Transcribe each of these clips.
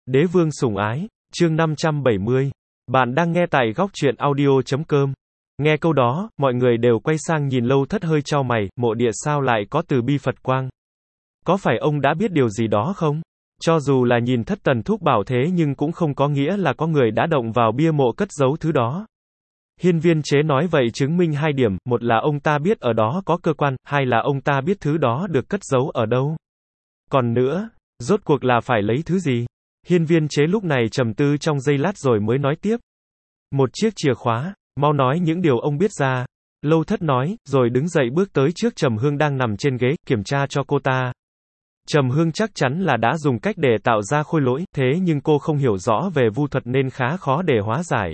Đế vương sủng ái, chương 570. Bạn đang nghe tại góc truyện audio.com. Nghe câu đó, mọi người đều quay sang nhìn Lâu Thất hơi chau mày, mộ địa sao lại có từ bi Phật quang? Có phải ông đã biết điều gì đó không? Cho dù là nhìn Thất Tần Thúc bảo thế nhưng cũng không có nghĩa là có người đã động vào bia mộ cất giấu thứ đó. Hiên Viên Chế nói vậy chứng minh hai điểm, một là ông ta biết ở đó có cơ quan, hai là ông ta biết thứ đó được cất giấu ở đâu. Còn nữa, rốt cuộc là phải lấy thứ gì? Hiên Viên Chế lúc này trầm tư trong giây lát rồi mới nói tiếp. Một chiếc chìa khóa, mau nói những điều ông biết ra. Lâu Thất nói, rồi đứng dậy bước tới trước Trầm Hương đang nằm trên ghế, kiểm tra cho cô ta. Trầm Hương chắc chắn là đã dùng cách để tạo ra khôi lỗi, thế nhưng cô không hiểu rõ về vu thuật nên khá khó để hóa giải.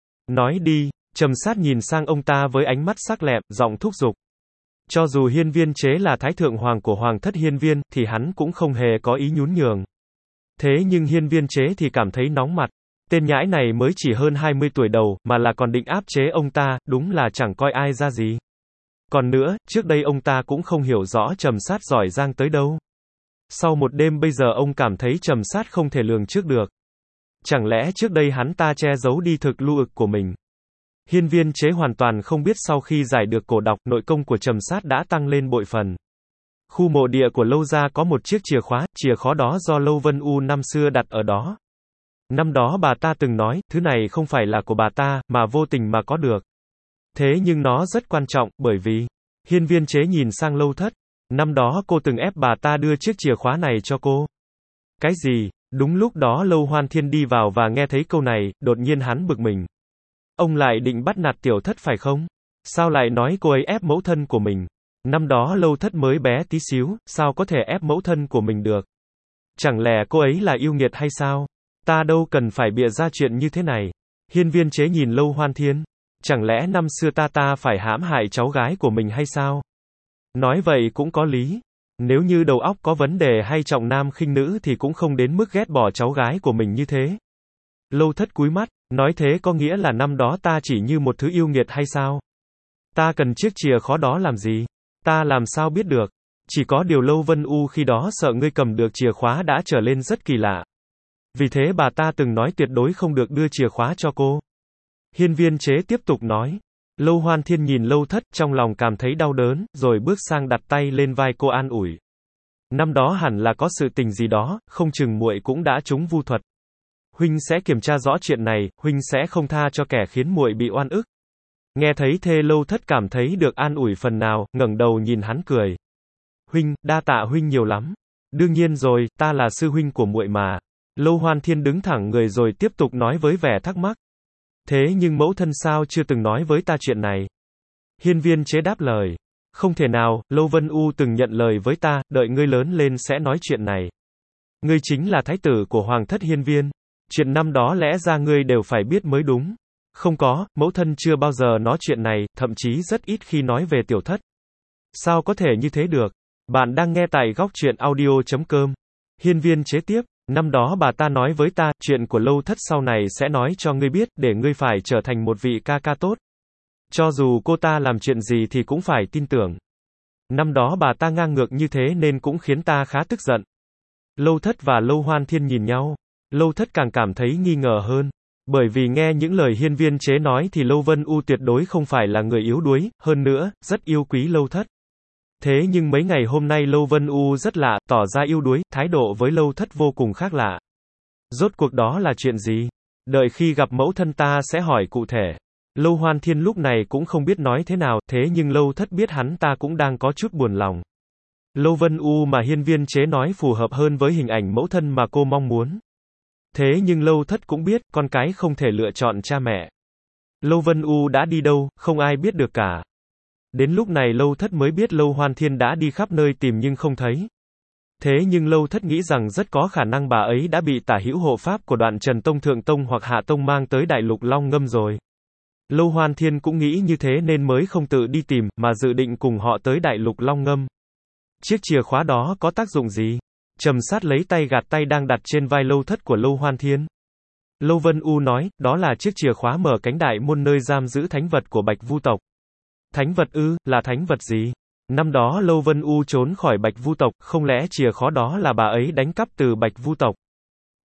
Nói đi, Trầm Sát nhìn sang ông ta với ánh mắt sắc lẹm, giọng thúc giục. Cho dù Hiên Viên Chế là Thái Thượng Hoàng của Hoàng thất Hiên Viên, thì hắn cũng không hề có ý nhún nhường. Thế nhưng Hiên Viên Chế thì cảm thấy nóng mặt. Tên nhãi này mới chỉ hơn 20 tuổi đầu, mà là còn định áp chế ông ta, đúng là chẳng coi ai ra gì. Còn nữa, trước đây ông ta cũng không hiểu rõ Trầm Sát giỏi giang tới đâu. Sau một đêm bây giờ ông cảm thấy Trầm Sát không thể lường trước được. Chẳng lẽ trước đây hắn ta che giấu đi thực lưu ực của mình? Hiên Viên Chế hoàn toàn không biết sau khi giải được cổ độc, nội công của Trầm Sát đã tăng lên bội phần. Khu mộ địa của Lâu gia có một chiếc chìa khóa đó do Lâu Vân U năm xưa đặt ở đó. Năm đó bà ta từng nói, thứ này không phải là của bà ta, mà vô tình mà có được. Thế nhưng nó rất quan trọng, bởi vì... Hiên Viên Chế nhìn sang Lâu Thất. Năm đó cô từng ép bà ta đưa chiếc chìa khóa này cho cô. Cái gì? Đúng lúc đó Lâu Hoan Thiên đi vào và nghe thấy câu này, đột nhiên hắn bực mình. Ông lại định bắt nạt Tiểu Thất phải không? Sao lại nói cô ấy ép mẫu thân của mình? Năm đó Lâu Thất mới bé tí xíu, sao có thể ép mẫu thân của mình được? Chẳng lẽ cô ấy là yêu nghiệt hay sao? Ta đâu cần phải bịa ra chuyện như thế này. Hiên Viên Chế nhìn Lâu Hoan Thiên. Chẳng lẽ năm xưa ta phải hãm hại cháu gái của mình hay sao? Nói vậy cũng có lý. Nếu như đầu óc có vấn đề hay trọng nam khinh nữ thì cũng không đến mức ghét bỏ cháu gái của mình như thế. Lâu Thất cúi mắt, nói thế có nghĩa là năm đó ta chỉ như một thứ yêu nghiệt hay sao? Ta cần chiếc chìa khóa đó làm gì? Ta làm sao biết được? Chỉ có điều Lâu Vân U khi đó sợ ngươi cầm được chìa khóa đã trở lên rất kỳ lạ. Vì thế bà ta từng nói tuyệt đối không được đưa chìa khóa cho cô. Hiên Viên Chế tiếp tục nói. Lâu Hoan Thiên nhìn Lâu Thất, trong lòng cảm thấy đau đớn, rồi bước sang đặt tay lên vai cô an ủi. Năm đó hẳn là có sự tình gì đó, không chừng muội cũng đã trúng vu thuật. Huynh sẽ kiểm tra rõ chuyện này, huynh sẽ không tha cho kẻ khiến muội bị oan ức. Nghe thấy thế Lâu Thất cảm thấy được an ủi phần nào, ngẩng đầu nhìn hắn cười. Huynh, đa tạ huynh nhiều lắm. Đương nhiên rồi, ta là sư huynh của muội mà. Lâu Hoan Thiên đứng thẳng người rồi tiếp tục nói với vẻ thắc mắc. Thế nhưng mẫu thân sao chưa từng nói với ta chuyện này? Hiên Viên Chế đáp lời. Không thể nào, Lâu Vân U từng nhận lời với ta, đợi ngươi lớn lên sẽ nói chuyện này. Ngươi chính là thái tử của Hoàng thất Hiên Viên. Chuyện năm đó lẽ ra ngươi đều phải biết mới đúng. Không có, mẫu thân chưa bao giờ nói chuyện này, thậm chí rất ít khi nói về Tiểu Thất. Sao có thể như thế được? Bạn đang nghe tại góc truyện audio.com. Hiên Viên Chế tiếp. Năm đó bà ta nói với ta, chuyện của Lâu Thất sau này sẽ nói cho ngươi biết, để ngươi phải trở thành một vị ca ca tốt. Cho dù cô ta làm chuyện gì thì cũng phải tin tưởng. Năm đó bà ta ngang ngược như thế nên cũng khiến ta khá tức giận. Lâu Thất và Lâu Hoan Thiên nhìn nhau. Lâu Thất càng cảm thấy nghi ngờ hơn. Bởi vì nghe những lời Hiên Viên Chế nói thì Lâu Vân U tuyệt đối không phải là người yếu đuối, hơn nữa, rất yêu quý Lâu Thất. Thế nhưng mấy ngày hôm nay Lâu Vân U rất lạ, tỏ ra yếu đuối, thái độ với Lâu Thất vô cùng khác lạ. Rốt cuộc đó là chuyện gì? Đợi khi gặp mẫu thân ta sẽ hỏi cụ thể. Lâu Hoan Thiên lúc này cũng không biết nói thế nào, thế nhưng Lâu Thất biết hắn ta cũng đang có chút buồn lòng. Lâu Vân U mà Hiên Viên Chế nói phù hợp hơn với hình ảnh mẫu thân mà cô mong muốn. Thế nhưng Lâu Thất cũng biết, con cái không thể lựa chọn cha mẹ. Lâu Vân U đã đi đâu, không ai biết được cả. Đến lúc này Lâu Thất mới biết Lâu Hoan Thiên đã đi khắp nơi tìm nhưng không thấy. Thế nhưng Lâu Thất nghĩ rằng rất có khả năng bà ấy đã bị tả hữu hộ pháp của Đoạn Trần Tông Thượng Tông hoặc Hạ Tông mang tới Đại Lục Long Ngâm rồi. Lâu Hoan Thiên cũng nghĩ như thế nên mới không tự đi tìm, mà dự định cùng họ tới Đại Lục Long Ngâm. Chiếc chìa khóa đó có tác dụng gì? Trầm Sát lấy tay gạt tay đang đặt trên vai Lâu Thất của Lâu Hoan Thiên. Lâu Vân U nói, đó là chiếc chìa khóa mở cánh đại môn nơi giam giữ thánh vật của Bạch Vu tộc. Thánh vật ư, là thánh vật gì? Năm đó Lâu Vân U trốn khỏi Bạch Vu tộc, không lẽ chìa khóa đó là bà ấy đánh cắp từ Bạch Vu tộc?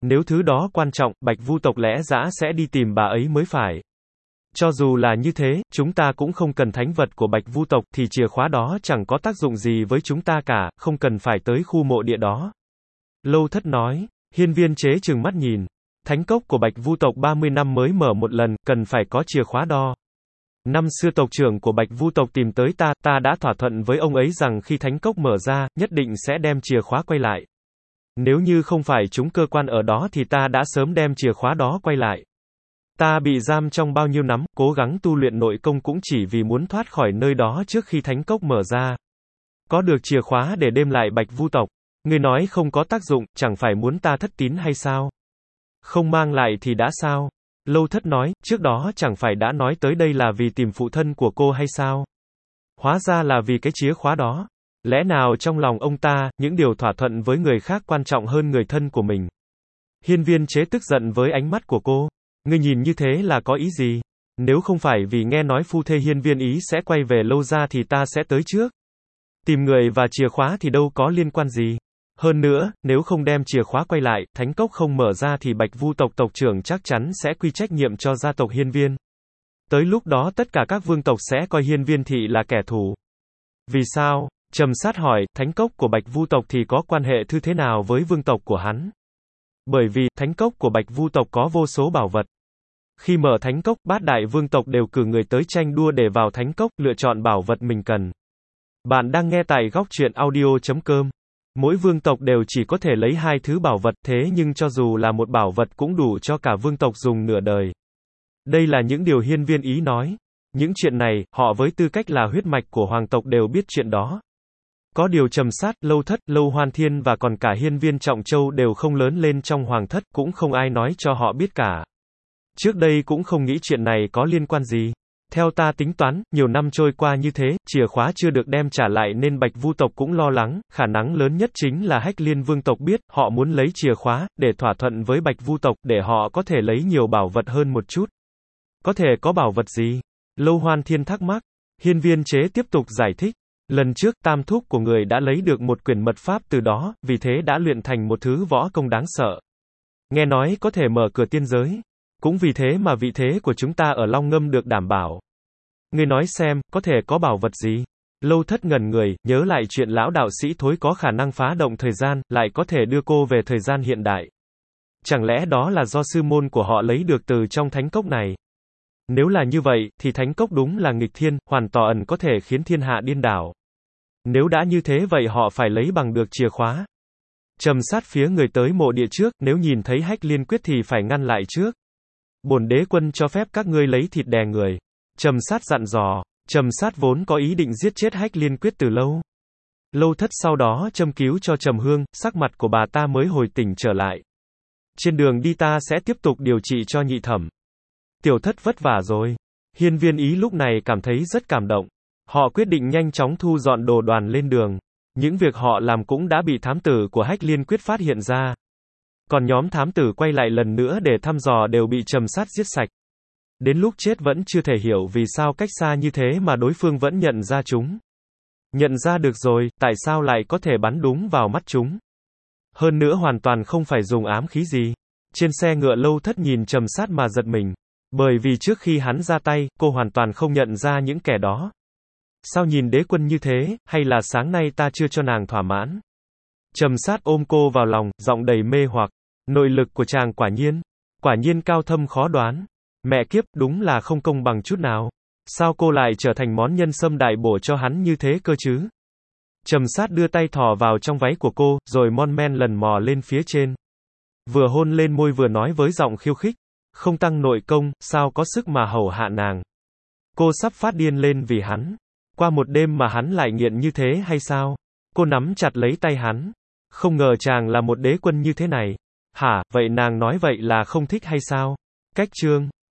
Nếu thứ đó quan trọng, Bạch Vu tộc lẽ dã sẽ đi tìm bà ấy mới phải. Cho dù là như thế, chúng ta cũng không cần thánh vật của Bạch Vu tộc, thì chìa khóa đó chẳng có tác dụng gì với chúng ta cả, không cần phải tới khu mộ địa đó. Lâu Thất nói. Hiên Viên Chế trừng mắt nhìn. Thánh cốc của Bạch Vu tộc 30 năm mới mở một lần, cần phải có chìa khóa đo. Năm xưa tộc trưởng của Bạch Vu tộc tìm tới ta đã thỏa thuận với ông ấy rằng khi thánh cốc mở ra, nhất định sẽ đem chìa khóa quay lại. Nếu như không phải chúng cơ quan ở đó thì ta đã sớm đem chìa khóa đó quay lại. Ta bị giam trong bao nhiêu năm, cố gắng tu luyện nội công cũng chỉ vì muốn thoát khỏi nơi đó trước khi thánh cốc mở ra. Có được chìa khóa để đem lại Bạch Vu tộc. Ngươi nói không có tác dụng, chẳng phải muốn ta thất tín hay sao? Không mang lại thì đã sao? Lâu Thất nói, trước đó chẳng phải đã nói tới đây là vì tìm phụ thân của cô hay sao? Hóa ra là vì cái chìa khóa đó. Lẽ nào trong lòng ông ta, những điều thỏa thuận với người khác quan trọng hơn người thân của mình? Hiên Viên Chế tức giận với ánh mắt của cô. Ngươi nhìn như thế là có ý gì? Nếu không phải vì nghe nói phu thê Hiên Viên Ý sẽ quay về Lâu gia thì ta sẽ tới trước. Tìm người và chìa khóa thì đâu có liên quan gì. Hơn nữa, nếu không đem chìa khóa quay lại, thánh cốc không mở ra thì Bạch Vu tộc tộc trưởng chắc chắn sẽ quy trách nhiệm cho gia tộc Hiên Viên. Tới lúc đó tất cả các vương tộc sẽ coi Hiên Viên thị là kẻ thù. Vì sao? Trầm Sát hỏi, thánh cốc của Bạch Vu tộc thì có quan hệ thư thế nào với vương tộc của hắn? Bởi vì, thánh cốc của Bạch Vu tộc có vô số bảo vật. Khi mở thánh cốc, bát đại vương tộc đều cử người tới tranh đua để vào thánh cốc, lựa chọn bảo vật mình cần. Bạn đang nghe tại góc truyện audio.com. Mỗi vương tộc đều chỉ có thể lấy 2 thứ bảo vật, thế nhưng cho dù là một bảo vật cũng đủ cho cả vương tộc dùng nửa đời. Đây là những điều Hiên Viên Ý nói. Những chuyện này, họ với tư cách là huyết mạch của hoàng tộc đều biết chuyện đó. Có điều Trầm Sát, Lâu Thất, Lâu Hoan Thiên và còn cả Hiên Viên Trọng Châu đều không lớn lên trong hoàng thất, cũng không ai nói cho họ biết cả. Trước đây cũng không nghĩ chuyện này có liên quan gì. Theo ta tính toán, nhiều năm trôi qua như thế, chìa khóa chưa được đem trả lại nên Bạch Vu tộc cũng lo lắng, khả năng lớn nhất chính là Hách Liên vương tộc biết, họ muốn lấy chìa khóa, để thỏa thuận với Bạch Vu tộc, để họ có thể lấy nhiều bảo vật hơn một chút. Có thể có bảo vật gì? Lâu Hoan Thiên thắc mắc. Hiên Viên Chế tiếp tục giải thích. Lần trước tam thúc của người đã lấy được một quyển mật pháp từ đó, vì thế đã luyện thành một thứ võ công đáng sợ. Nghe nói có thể mở cửa tiên giới. Cũng vì thế mà vị thế của chúng ta ở Long Ngâm được đảm bảo. Ngươi nói xem, có thể có bảo vật gì? Lâu Thất ngẩn người, nhớ lại chuyện lão đạo sĩ thối có khả năng phá động thời gian, lại có thể đưa cô về thời gian hiện đại. Chẳng lẽ đó là do sư môn của họ lấy được từ trong thánh cốc này? Nếu là như vậy, thì thánh cốc đúng là nghịch thiên, hoàn toàn có thể khiến thiên hạ điên đảo. Nếu đã như thế vậy họ phải lấy bằng được chìa khóa. Trầm Sát phía người tới mộ địa trước, nếu nhìn thấy Hách Liên quyết thì phải ngăn lại trước. Bổn đế quân cho phép các ngươi lấy thịt đè người. Trầm Sát dặn dò. Trầm Sát vốn có ý định giết chết Hách Liên quyết từ lâu. Lâu Thất sau đó châm cứu cho Trầm Hương, sắc mặt của bà ta mới hồi tỉnh trở lại. Trên đường đi ta sẽ tiếp tục điều trị cho nhị thẩm. Tiểu Thất vất vả rồi. Hiên Viên Ý lúc này cảm thấy rất cảm động. Họ quyết định nhanh chóng thu dọn đồ đoàn lên đường. Những việc họ làm cũng đã bị thám tử của Hách Liên quyết phát hiện ra. Còn nhóm thám tử quay lại lần nữa để thăm dò đều bị Trầm Sát giết sạch. Đến lúc chết vẫn chưa thể hiểu vì sao cách xa như thế mà đối phương vẫn nhận ra chúng. Nhận ra được rồi, tại sao lại có thể bắn đúng vào mắt chúng? Hơn nữa hoàn toàn không phải dùng ám khí gì. Trên xe ngựa Lâu Thất nhìn Trầm Sát mà giật mình. Bởi vì trước khi hắn ra tay, cô hoàn toàn không nhận ra những kẻ đó. Sao nhìn đế quân như thế, hay là sáng nay ta chưa cho nàng thỏa mãn? Trầm Sát ôm cô vào lòng, giọng đầy mê hoặc. Nội lực của chàng quả nhiên cao thâm khó đoán. Mẹ kiếp, đúng là không công bằng chút nào. Sao cô lại trở thành món nhân sâm đại bổ cho hắn như thế cơ chứ? Trầm Sát đưa tay thò vào trong váy của cô, rồi mon men lần mò lên phía trên. Vừa hôn lên môi vừa nói với giọng khiêu khích. Không tăng nội công, sao có sức mà hầu hạ nàng? Cô sắp phát điên lên vì hắn. Qua một đêm mà hắn lại nghiện như thế hay sao? Cô nắm chặt lấy tay hắn. Không ngờ chàng là một đế quân như thế này. Hả, vậy nàng nói vậy là không thích hay sao? Cách chương